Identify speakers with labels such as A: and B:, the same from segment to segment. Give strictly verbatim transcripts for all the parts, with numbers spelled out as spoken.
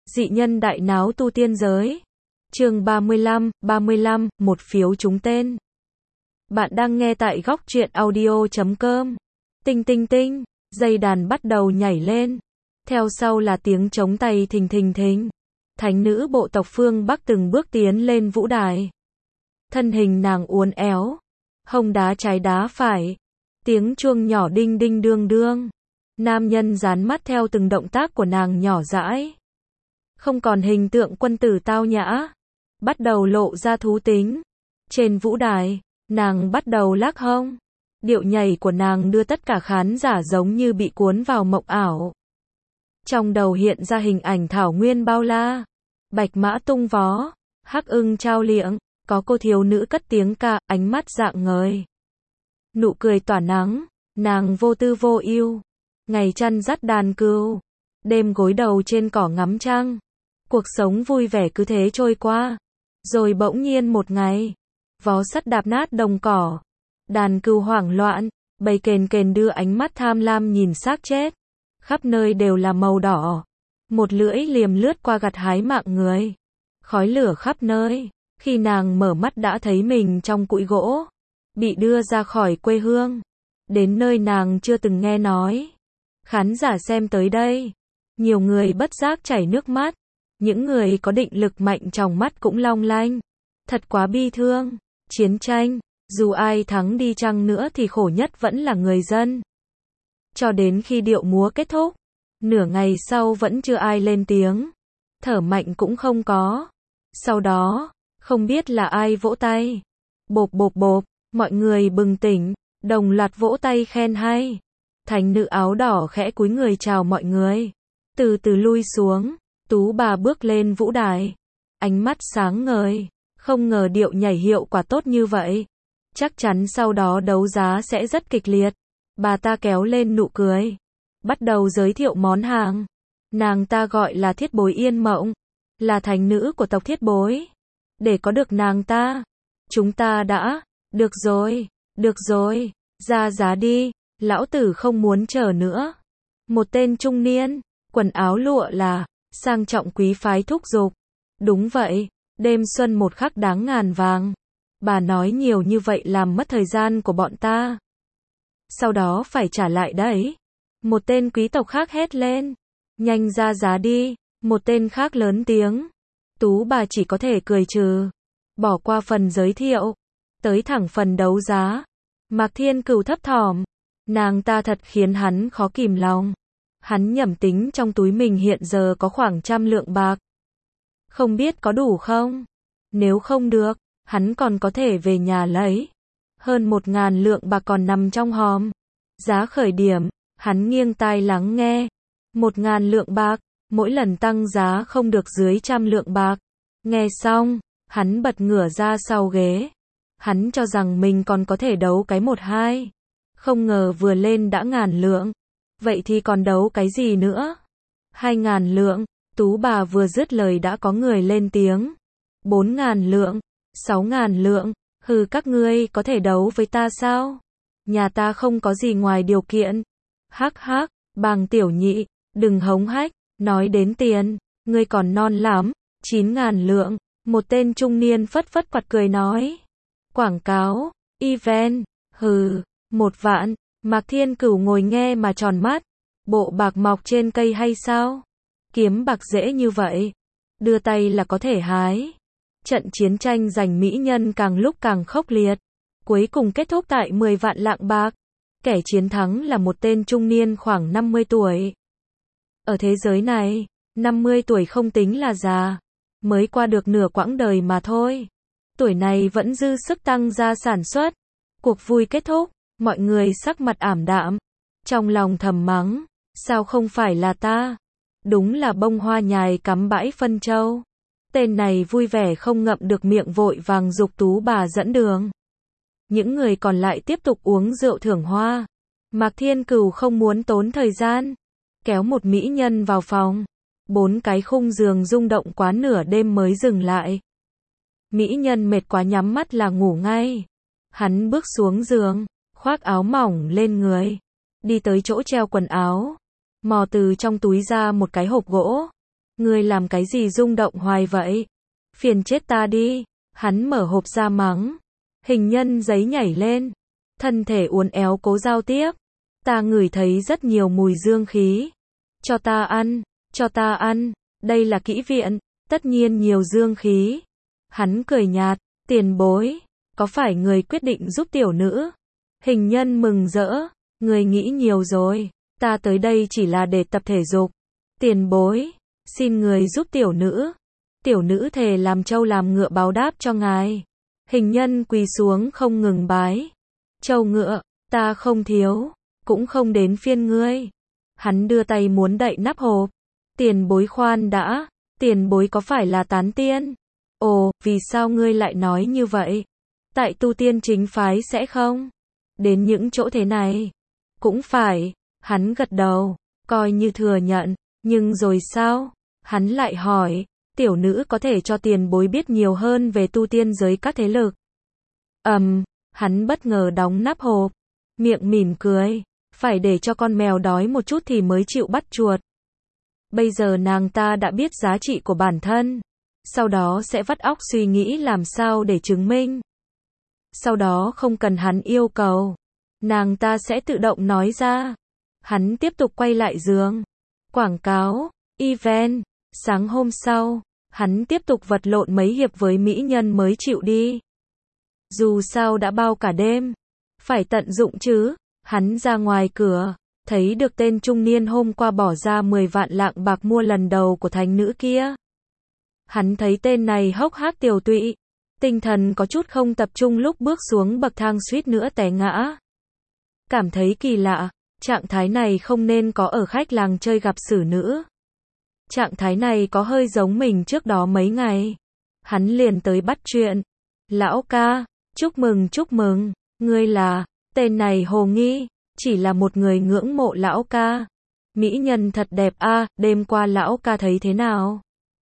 A: Dị nhân đại náo tu tiên giới. Chương ba mươi lăm, ba mươi lăm, một phiếu trúng tên. Bạn đang nghe tại góc truyện audio chấm com. Tinh tinh tinh, dây đàn bắt đầu nhảy lên. Theo sau là tiếng trống tay thình thình thình. Thánh nữ bộ tộc phương Bắc từng bước tiến lên vũ đài. Thân hình nàng uốn éo, hông đá trái đá phải. Tiếng chuông nhỏ đinh đinh đương đương. Nam nhân dán mắt theo từng động tác của nàng nhỏ dãi. Không còn hình tượng quân tử tao nhã, bắt đầu lộ ra thú tính. Trên vũ đài, nàng bắt đầu lắc hông. Điệu nhảy của nàng đưa tất cả khán giả giống như bị cuốn vào mộng ảo. Trong đầu hiện ra hình ảnh thảo nguyên bao la, bạch mã tung vó, hắc ưng trao liệng, có cô thiếu nữ cất tiếng ca, ánh mắt rạng ngời. Nụ cười tỏa nắng, nàng vô tư vô ưu, ngày chăn dắt đàn cừu, đêm gối đầu trên cỏ ngắm trăng. Cuộc sống vui vẻ cứ thế trôi qua. Rồi bỗng nhiên một ngày, vó sắt đạp nát đồng cỏ. Đàn cừu hoảng loạn, bầy kền kền đưa ánh mắt tham lam nhìn xác chết. Khắp nơi đều là màu đỏ. Một lưỡi liềm lướt qua gặt hái mạng người. Khói lửa khắp nơi. Khi nàng mở mắt đã thấy mình trong cụi gỗ, bị đưa ra khỏi quê hương, đến nơi nàng chưa từng nghe nói. Khán giả xem tới đây, nhiều người bất giác chảy nước mắt. Những người có định lực mạnh trong mắt cũng long lanh. Thật quá bi thương. Chiến tranh, dù ai thắng đi chăng nữa thì khổ nhất vẫn là người dân. Cho đến khi điệu múa kết thúc, nửa ngày sau vẫn chưa ai lên tiếng. Thở mạnh cũng không có. Sau đó, không biết là ai vỗ tay. Bộp bộp bộp, mọi người bừng tỉnh, đồng loạt vỗ tay khen hay. Thánh nữ áo đỏ khẽ cúi người chào mọi người. Từ từ lui xuống. Tú bà bước lên vũ đài, ánh mắt sáng ngời, không ngờ điệu nhảy hiệu quả tốt như vậy. Chắc chắn sau đó đấu giá sẽ rất kịch liệt. Bà ta kéo lên nụ cười, bắt đầu giới thiệu món hàng. Nàng ta gọi là Thiết Bối Yên Mộng, là thánh nữ của tộc Thiết Bối. Để có được nàng ta, chúng ta đã, được rồi, được rồi, ra giá đi, lão tử không muốn chờ nữa. Một tên trung niên, quần áo lụa là sang trọng quý phái thúc giục. Đúng vậy, đêm xuân một khắc đáng ngàn vàng. Bà nói nhiều như vậy làm mất thời gian của bọn ta. Sau đó phải trả lại đấy. Một tên quý tộc khác hét lên. Nhanh ra giá đi. Một tên khác lớn tiếng. Tú bà chỉ có thể cười trừ. Bỏ qua phần giới thiệu. Tới thẳng phần đấu giá. Mạc Thiên Cửu thấp thỏm. Nàng ta thật khiến hắn khó kìm lòng. Hắn nhẩm tính trong túi mình hiện giờ có khoảng trăm lượng bạc. Không biết có đủ không? Nếu không được, hắn còn có thể về nhà lấy. Hơn một ngàn lượng bạc còn nằm trong hòm. Giá khởi điểm, hắn nghiêng tai lắng nghe. Một ngàn lượng bạc, mỗi lần tăng giá không được dưới trăm lượng bạc. Nghe xong, hắn bật ngửa ra sau ghế. Hắn cho rằng mình còn có thể đấu cái một hai. Không ngờ vừa lên đã ngàn lượng. Vậy thì còn đấu cái gì nữa? Hai ngàn lượng, tú bà vừa dứt lời đã có người lên tiếng. Bốn ngàn lượng, sáu ngàn lượng, hừ các ngươi có thể đấu với ta sao? Nhà ta không có gì ngoài điều kiện. Hắc hắc, bàng tiểu nhị, đừng hống hách, nói đến tiền, ngươi còn non lắm. Chín ngàn lượng, một tên trung niên phất phất quạt cười nói. Quảng cáo, event, hừ, một vạn. Mạc Thiên Cửu ngồi nghe mà tròn mắt. Bộ bạc mọc trên cây hay sao? Kiếm bạc dễ như vậy. Đưa tay là có thể hái. Trận chiến tranh giành mỹ nhân càng lúc càng khốc liệt. Cuối cùng kết thúc tại mười vạn lạng bạc. Kẻ chiến thắng là một tên trung niên khoảng năm mươi tuổi. Ở thế giới này, năm mươi tuổi không tính là già. Mới qua được nửa quãng đời mà thôi. Tuổi này vẫn dư sức tăng gia sản xuất. Cuộc vui kết thúc. Mọi người sắc mặt ảm đạm. Trong lòng thầm mắng. Sao không phải là ta? Đúng là bông hoa nhài cắm bãi phân châu. Tên này vui vẻ không ngậm được miệng vội vàng giục tú bà dẫn đường. Những người còn lại tiếp tục uống rượu thưởng hoa. Mạc Thiên Cửu không muốn tốn thời gian. Kéo một mỹ nhân vào phòng. Bốn cái khung giường rung động quá nửa đêm mới dừng lại. Mỹ nhân mệt quá nhắm mắt là ngủ ngay. Hắn bước xuống giường. Khoác áo mỏng lên người, đi tới chỗ treo quần áo, mò từ trong túi ra một cái hộp gỗ, Ngươi làm cái gì rung động hoài vậy? Phiền chết ta đi. Hắn mở hộp ra mắng. Hình nhân giấy nhảy lên. Thân thể uốn éo cố giao tiếp. Ta ngửi thấy rất nhiều mùi dương khí. Cho ta ăn, cho ta ăn. Đây là kỹ viện, tất nhiên nhiều dương khí. Hắn cười nhạt, tiền bối. Có phải người quyết định giúp tiểu nữ? Hình nhân mừng rỡ. Người nghĩ nhiều rồi. Ta tới đây chỉ là để tập thể dục. Tiền bối. Xin người giúp tiểu nữ. Tiểu nữ thề làm trâu làm ngựa báo đáp cho ngài. Hình nhân quỳ xuống không ngừng bái. Trâu ngựa, ta không thiếu. Cũng không đến phiên ngươi. Hắn đưa tay muốn đậy nắp hộp. Tiền bối khoan đã. Tiền bối có phải là tán tiên? Ồ, vì sao ngươi lại nói như vậy? Tại tu tiên chính phái sẽ không? Đến những chỗ thế này. Cũng phải. Hắn gật đầu. Coi như thừa nhận. Nhưng rồi sao? Hắn lại hỏi. Tiểu nữ có thể cho tiền bối biết nhiều hơn về tu tiên giới các thế lực. Ầm, um, hắn bất ngờ đóng nắp hộp. Miệng mỉm cười. Phải để cho con mèo đói một chút thì mới chịu bắt chuột. Bây giờ nàng ta đã biết giá trị của bản thân. Sau đó sẽ vắt óc suy nghĩ làm sao để chứng minh. Sau đó không cần hắn yêu cầu. Nàng ta sẽ tự động nói ra. Hắn tiếp tục quay lại giường. Quảng cáo, event. Sáng hôm sau, hắn tiếp tục vật lộn mấy hiệp với mỹ nhân mới chịu đi. Dù sao đã bao cả đêm. Phải tận dụng chứ. Hắn ra ngoài cửa. Thấy được tên trung niên hôm qua bỏ ra mười vạn lạng bạc mua lần đầu của thánh nữ kia. Hắn thấy tên này hốc hác tiều tụy. Tinh thần có chút không tập trung lúc bước xuống bậc thang suýt nữa té ngã. Cảm thấy kỳ lạ. Trạng thái này không nên có ở khách làng chơi gặp xử nữ. Trạng thái này có hơi giống mình trước đó mấy ngày. Hắn liền tới bắt chuyện. Lão ca, chúc mừng chúc mừng. Ngươi là, tên này hồ nghi. Chỉ là một người ngưỡng mộ lão ca. Mỹ nhân thật đẹp a, à, đêm qua lão ca thấy thế nào?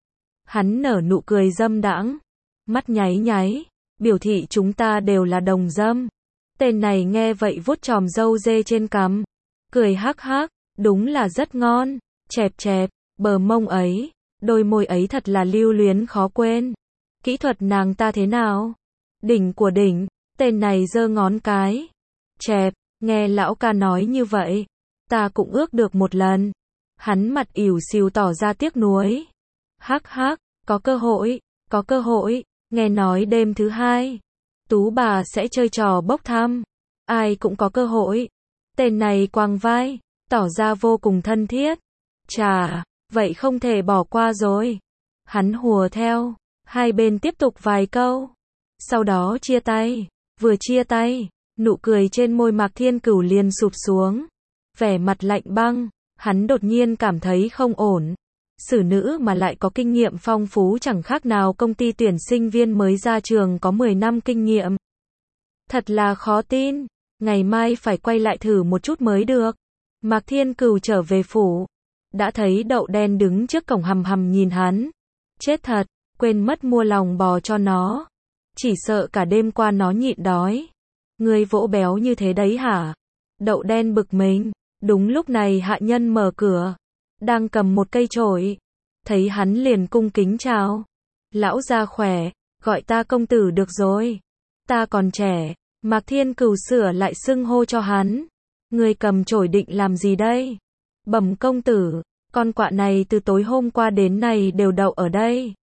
A: Hắn nở nụ cười dâm đãng. Mắt nháy nháy. Biểu thị chúng ta đều là đồng dâm. Tên này nghe vậy vuốt chòm râu dê trên cằm. Cười hắc hắc. Đúng là rất ngon. Chẹp chẹp. Bờ mông ấy. Đôi môi ấy thật là lưu luyến khó quên. Kỹ thuật nàng ta thế nào? Đỉnh của đỉnh. Tên này giơ ngón cái. Chẹp. Nghe lão ca nói như vậy. Ta cũng ước được một lần. Hắn mặt ỉu xìu tỏ ra tiếc nuối. Hắc hắc. Có cơ hội. Có cơ hội. Nghe nói đêm thứ hai. Tú bà sẽ chơi trò bốc thăm. Ai cũng có cơ hội. Tên này quàng vai. Tỏ ra vô cùng thân thiết. Chà. Vậy không thể bỏ qua rồi. Hắn hùa theo. Hai bên tiếp tục vài câu. Sau đó chia tay. Vừa chia tay. Nụ cười trên môi Mạc Thiên Cửu liền sụp xuống. Vẻ mặt lạnh băng. Hắn đột nhiên cảm thấy không ổn. Xử nữ mà lại có kinh nghiệm phong phú chẳng khác nào công ty tuyển sinh viên mới ra trường có mười năm kinh nghiệm. Thật là khó tin. Ngày mai phải quay lại thử một chút mới được. Mạc Thiên Cửu trở về phủ. Đã thấy Đậu Đen đứng trước cổng hầm hầm nhìn hắn. Chết thật, quên mất mua lòng bò cho nó. Chỉ sợ cả đêm qua nó nhịn đói. Ngươi vỗ béo như thế đấy hả? Đậu Đen bực mình. Đúng lúc này hạ nhân mở cửa. Đang cầm một cây chổi. Thấy hắn liền cung kính chào. Lão gia khỏe, gọi ta công tử được rồi. Ta còn trẻ. Mạc Thiên Cửu sửa lại xưng hô cho hắn. Ngươi cầm chổi định làm gì đây? Bẩm công tử, con quạ này từ tối hôm qua đến nay đều đậu ở đây.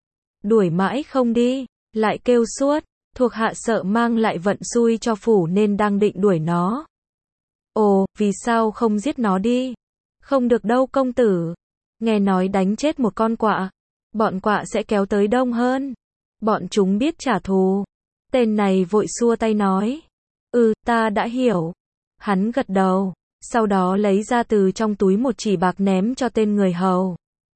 A: Đuổi mãi không đi, lại kêu suốt. Thuộc hạ sợ mang lại vận xui cho phủ nên đang định đuổi nó. Ồ, vì sao không giết nó đi? Không được đâu công tử. Nghe nói đánh chết một con quạ, bọn quạ sẽ kéo tới đông hơn. Bọn chúng biết trả thù. Tên này vội xua tay nói. Ừ, ta đã hiểu. Hắn gật đầu. Sau đó lấy ra từ trong túi một chỉ bạc ném cho tên người hầu.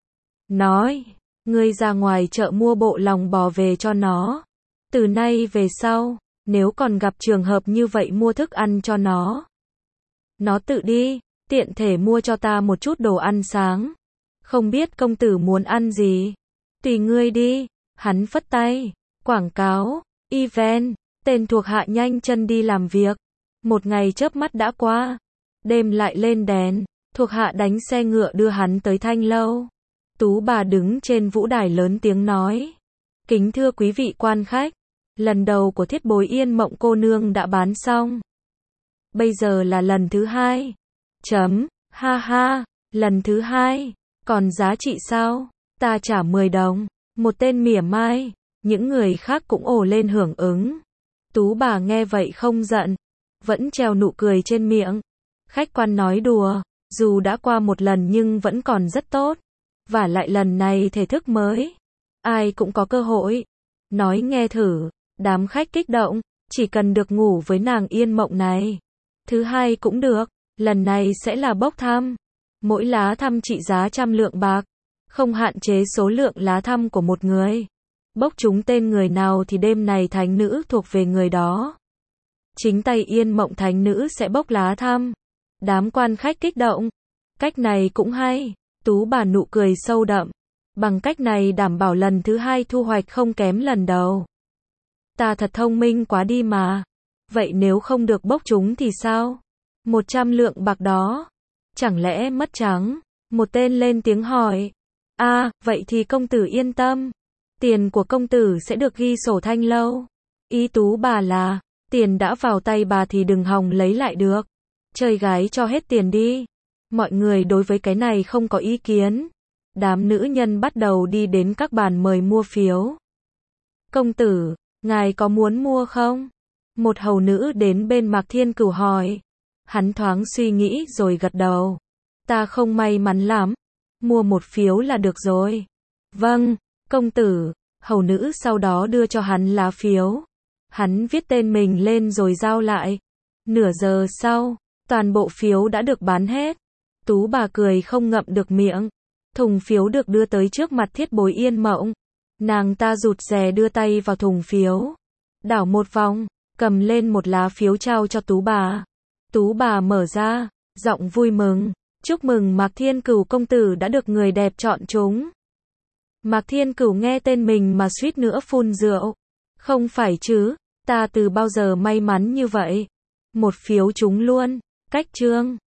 A: Nói, ngươi ra ngoài chợ mua bộ lòng bò về cho nó. Từ nay về sau, nếu còn gặp trường hợp như vậy mua thức ăn cho nó. Nó tự đi, tiện thể mua cho ta một chút đồ ăn sáng. Không biết công tử muốn ăn gì? Tùy ngươi đi. Hắn phất tay. Quảng cáo, event, tên thuộc hạ nhanh chân đi làm việc. Một ngày chớp mắt đã qua. Đêm lại lên đèn, thuộc hạ đánh xe ngựa đưa hắn tới Thanh lâu. Tú bà đứng trên vũ đài lớn tiếng nói. Kính thưa quý vị quan khách, lần đầu của thiết bối Yên Mộng cô nương đã bán xong. Bây giờ là lần thứ hai. Chấm, ha ha, lần thứ hai. Còn giá trị sao? Ta trả mười đồng. Một tên mỉa mai. Những người khác cũng ồ lên hưởng ứng. Tú bà nghe vậy không giận. Vẫn treo nụ cười trên miệng. Khách quan nói đùa. Dù đã qua một lần nhưng vẫn còn rất tốt. Và lại lần này thể thức mới. Ai cũng có cơ hội. Nói nghe thử. Đám khách kích động. Chỉ cần được ngủ với nàng Yên Mộng này. Thứ hai cũng được. Lần này sẽ là bốc thăm. Mỗi lá thăm trị giá trăm lượng bạc. Không hạn chế số lượng lá thăm của một người. Bốc trúng tên người nào thì đêm này thánh nữ thuộc về người đó. Chính tay Yên Mộng thánh nữ sẽ bốc lá thăm. Đám quan khách kích động. Cách này cũng hay. Tú bà nụ cười sâu đậm. Bằng cách này đảm bảo lần thứ hai thu hoạch không kém lần đầu. Ta thật thông minh quá đi mà. Vậy nếu không được bốc trúng thì sao? Một trăm lượng bạc đó. Chẳng lẽ mất trắng? Một tên lên tiếng hỏi. À, vậy thì công tử yên tâm. Tiền của công tử sẽ được ghi sổ thanh lâu. Ý Tú bà là, tiền đã vào tay bà thì đừng hòng lấy lại được. Chơi gái cho hết tiền đi. Mọi người đối với cái này không có ý kiến. Đám nữ nhân bắt đầu đi đến các bàn mời mua phiếu. Công tử, ngài có muốn mua không? Một hầu nữ đến bên Mạc Thiên Cửu hỏi. Hắn thoáng suy nghĩ rồi gật đầu. Ta không may mắn lắm. Mua một phiếu là được rồi. Vâng, công tử. Hầu nữ sau đó đưa cho hắn lá phiếu. Hắn viết tên mình lên rồi giao lại. Nửa giờ sau, toàn bộ phiếu đã được bán hết. Tú bà cười không ngậm được miệng. Thùng phiếu được đưa tới trước mặt thiết bối Yên Mộng. Nàng ta rụt rè đưa tay vào thùng phiếu. Đảo một vòng, cầm lên một lá phiếu trao cho Tú bà. Tú bà mở ra, giọng vui mừng. Chúc mừng Mạc Thiên Cửu công tử đã được người đẹp chọn trúng. Mạc Thiên Cửu nghe tên mình mà suýt nữa phun rượu. Không phải chứ, ta từ bao giờ may mắn như vậy. Một phiếu trúng luôn. Cách chương.